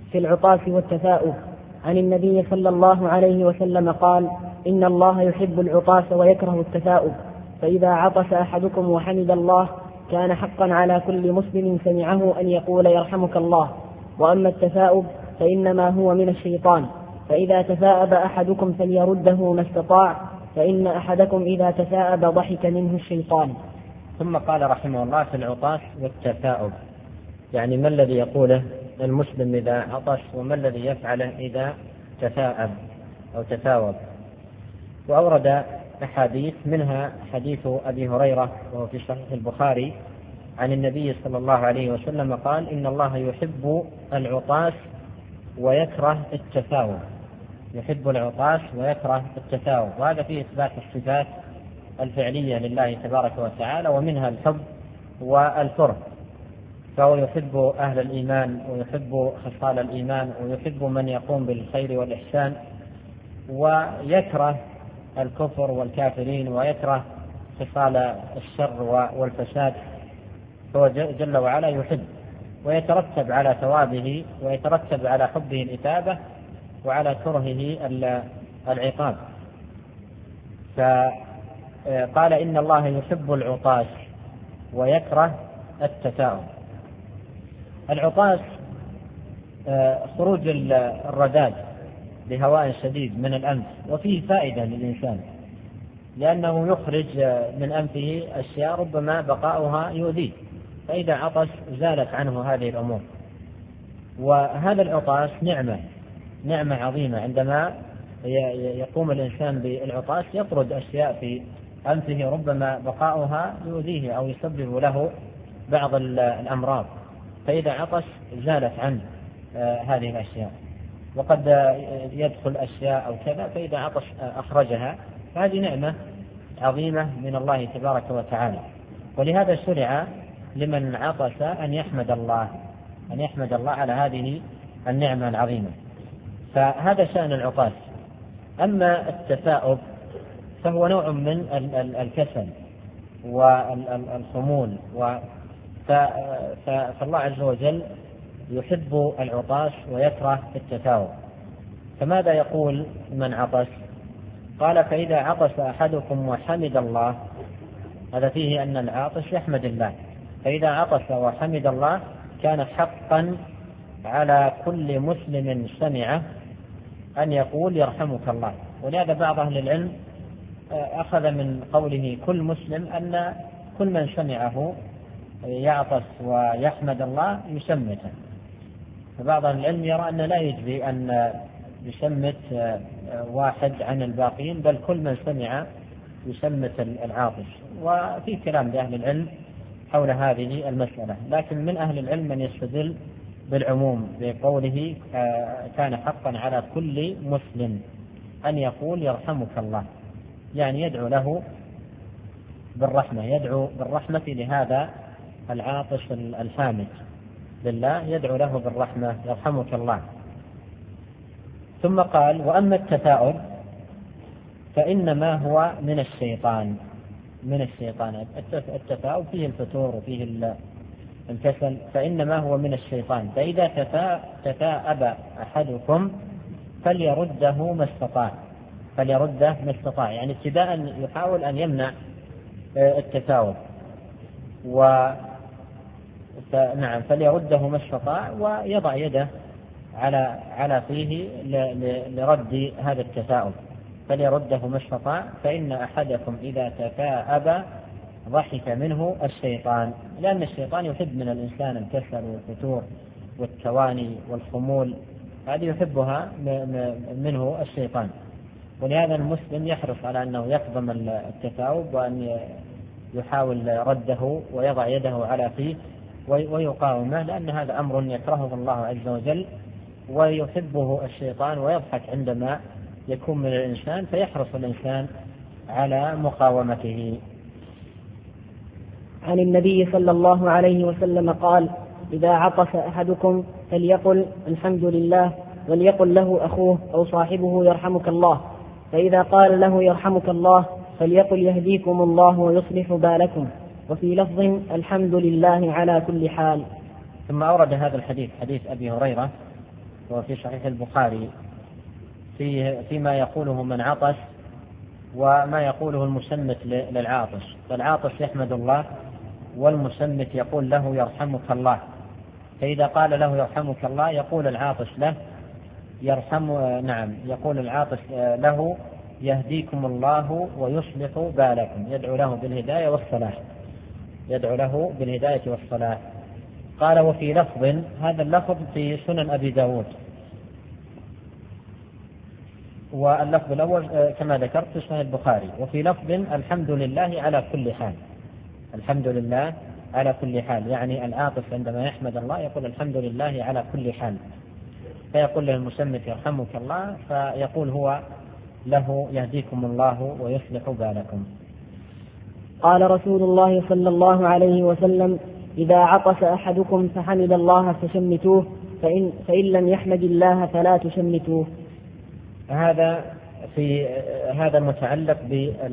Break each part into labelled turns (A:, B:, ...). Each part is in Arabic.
A: في العطاس والتثاؤب عن النبي صلى الله عليه وسلم قال: إن الله يحب العطاس ويكره التثاؤب، فإذا عطس أحدكم وحمد الله كان حقا على كل مسلم سمعه أن يقول يرحمك الله. وأما التثاؤب فإنما هو من الشيطان، فإذا تثاءب أحدكم فليرده ما استطاع، فإن أحدكم إذا تثاءب ضحك منه الشيطان.
B: ثم قال رحمه الله: في العطاس والتثاؤب، يعني ما الذي يقوله المسلم إذا عطس، وما الذي يفعله إذا تثاءب أو تثاوب. وأورد أحاديث، منها حديث أبي هريرة وهو في صحيح البخاري عن النبي صلى الله عليه وسلم قال: إن الله يحب العطاس ويكره التثاؤب. يحب العطاس ويكره التثاؤب، وهذا فيه إثبات الصفات الفعلية لله تبارك وتعالى، ومنها الحب والكره. فهو يحب أهل الإيمان ويحب خصال الإيمان ويحب من يقوم بالخير والإحسان، ويكره الكفر والكافرين ويكره خصال الشر والفساد. هو جل وعلا يحب، ويترتب على ثوابه ويترتب على حبه الإثابة وعلى كرهه العقاب. فقال: إن الله يحب العطاس ويكره التثاؤب. العطاس خروج الرذاذ بهواء شديد من الأنف، وفيه فائدة للإنسان لأنه يخرج من أنفه أشياء ربما بقاؤها يؤذيه، فإذا عطس زالت عنه هذه الأمور. وهذا العطاس نعمة عظيمة. عندما يقوم الإنسان بالعطاس يطرد أشياء في أنفه ربما بقاؤها يؤذيه أو يسبب له بعض الأمراض، فإذا عطس زالت عنه هذه الأشياء. وقد يدخل أشياء أو كذا، فإذا عطس أخرجها، فهذه نعمة عظيمة من الله تبارك وتعالى. ولهذا شرع لمن عطس أن يحمد الله على هذه النعمة العظيمة. فهذا شأن العطاس. أما التثاؤب فهو نوع من الكسل والخمول، فالله عز وجل يحب العطاس ويكره التثاؤب. فماذا يقول من عطس؟ قال: فإذا عطس أحدكم وحمد الله، هذا فيه أن العاطس يحمد الله. فإذا عطس وحمد الله كان حقا على كل مسلم سمعه أن يقول يرحمك الله. ولهذا بعض أهل العلم أخذ من قوله كل مسلم أن كل من سمعه يعطس ويحمد الله يسمته. فبعض أهل العلم يرى أن لا يجزي أن يسمت واحد عن الباقين، بل كل من سمع يسمت العاطس. وفي كلام لأهل العلم حول هذه المسألة، لكن من أهل العلم من يستدل بالعموم بقوله كان حقا على كل مسلم أن يقول يرحمك الله، يعني يدعو له بالرحمة، يدعو بالرحمة لهذا العاطس الحامد لله، يدعو له بالرحمة يرحمك الله. ثم قال: وأما التثاؤب فإنما هو من الشيطان. التثاؤب فيه الفتور وفيه الكسل، فإنما هو من الشيطان. فإذا تثاءب أحدكم فليرده ما استطاع، يعني ابتداء يحاول أن يمنع التثاؤب. فليرده ما استطاع ويضع يده على فيه لرد هذا التثاؤب. فليرده ما استطاع، فإن أحدكم إذا تثاءب ضحك منه الشيطان، لأن الشيطان يحب من الإنسان الكسل والفتور والتواني والخمول، هذه يحبها منه الشيطان. ولهذا المسلم يحرص على أنه يقدم التثاؤب وأن يحاول رده ويضع يده على فيه ويقاومه، لأن هذا أمر يكرهه الله عز وجل ويحبه الشيطان ويضحك عندما يكون من الإنسان، فيحرص الإنسان على مقاومته.
A: عن النبي صلى الله عليه وسلم قال: إذا عطس أحدكم فليقل الحمد لله، وليقل له أخوه أو صاحبه يرحمك الله. فإذا قال له يرحمك الله فليقل يهديكم الله ويصلح بالكم. وفي لفظ الحمد لله على كل حال.
B: ثم أورد هذا الحديث، حديث أبي هريرة وفي صحيح البخاري فيما يقوله من عطس وما يقوله المسمت للعاطس. فالعاطس يحمد الله والمسمت يقول له يرحمك الله. فإذا قال له يرحمك الله يقول العاطس له يقول العاطس له يهديكم الله ويصلح بالكم، يدعو له بالهداية والصلاح، يدعو له بالهداية والصلاح. قال وفي لفظ، هذا اللفظ في سنن أبي داود، واللفظ الأول كما ذكرت في صحيح البخاري. وفي لفظ الحمد لله على كل حال، الحمد لله على كل حال، يعني العاطس عندما يحمد الله يقول الحمد لله على كل حال، فيقول له المسمت يرحمك الله، فيقول هو له يهديكم الله ويصلح بالكم.
A: قال رسول الله صلى الله عليه وسلم: إذا عطس أحدكم فحمد الله فشمتوه، فإن لم يحمد الله فلا تشمتوه.
B: هذا متعلق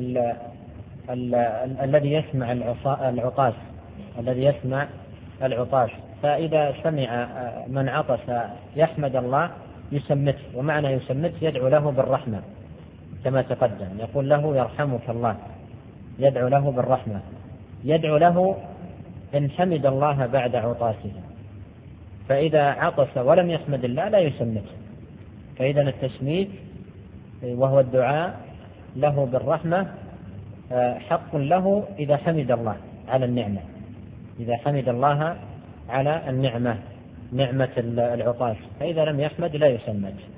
B: الذي يسمع العطاس، الذي يسمع العطاس. فإذا سمع من عطس يحمد الله يسمته، ومعنى يسمته يدعو له بالرحمة كما تقدم، يقول له يرحمك الله، يدعو له بالرحمة، يدعو له إن حمد الله بعد عطاسه. فإذا عطس ولم يحمد الله لا يسمته. فإذا التسميت وهو الدعاء له بالرحمة حق له إذا حمد الله على النعمة، إذا حمد الله على النعمة، نعمة العطاس. فإذا لم يحمد لا يسمت.